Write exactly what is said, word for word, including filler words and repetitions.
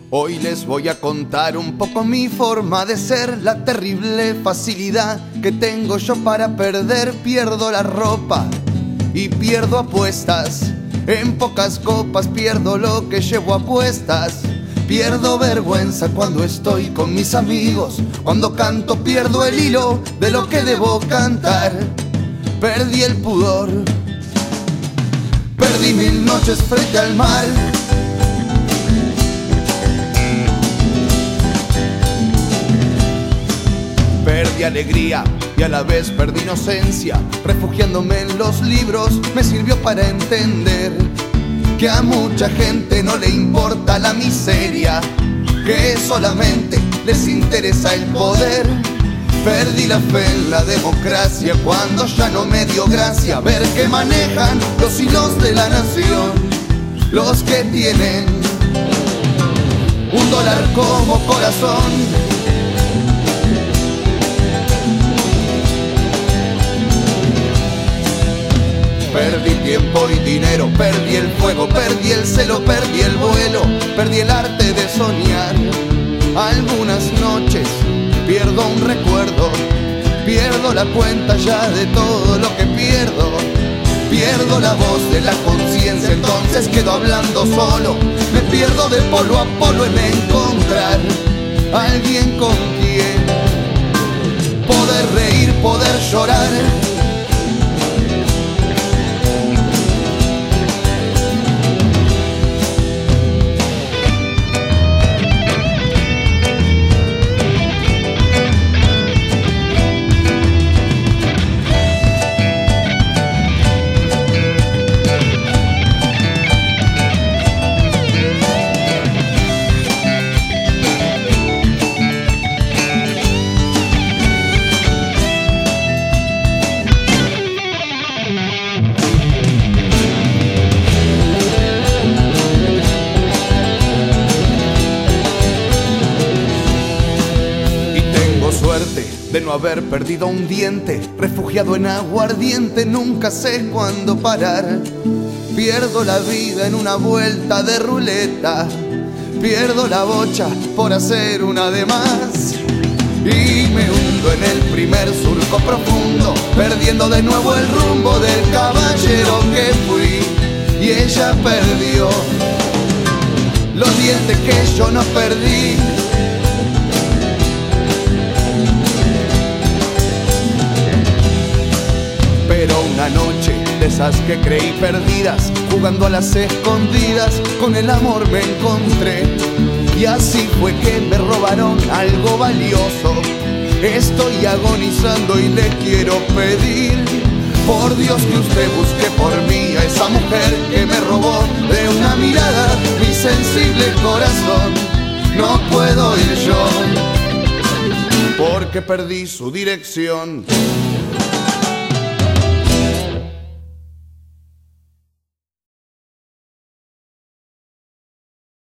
Hoy les voy a contar un poco mi forma de ser, la terrible facilidad que tengo yo para perder. Pierdo la ropa y pierdo apuestas, en pocas copas pierdo lo que llevo a cuestas. Pierdo vergüenza cuando estoy con mis amigos, cuando canto pierdo el hilo de lo que debo cantar. Perdí el pudor, perdí mil noches frente al mar. Perdí alegría y a la vez perdí inocencia. Refugiándome en los libros me sirvió para entender que a mucha gente no le importa la miseria, que solamente les interesa el poder. Perdí la fe en la democracia cuando ya no me dio gracia ver que manejan los hilos de la nación los que tienen un dólar como corazón. Perdí tiempo y dinero, perdí el fuego, perdí el celo, perdí el vuelo, perdí el arte de soñar. Algunas noches pierdo un recuerdo, pierdo la cuenta ya de todo lo que pierdo. Pierdo la voz de la conciencia, entonces quedo hablando solo. Me pierdo de polo a polo en encontrar a alguien con quien poder reír, poder llorar. Suerte de no haber perdido un diente, refugiado en aguardiente, nunca sé cuándo parar. Pierdo la vida en una vuelta de ruleta, pierdo la bocha por hacer una de más. Y me hundo en el primer surco profundo, perdiendo de nuevo el rumbo del caballero que fui. Y ella perdió los dientes que yo no perdí. Pero una noche de esas que creí perdidas, jugando a las escondidas, con el amor me encontré. Y así fue que me robaron algo valioso. Estoy agonizando y le quiero pedir, por Dios, que usted busque por mí a esa mujer que me robó de una mirada mi sensible corazón. No puedo ir yo, porque perdí su dirección.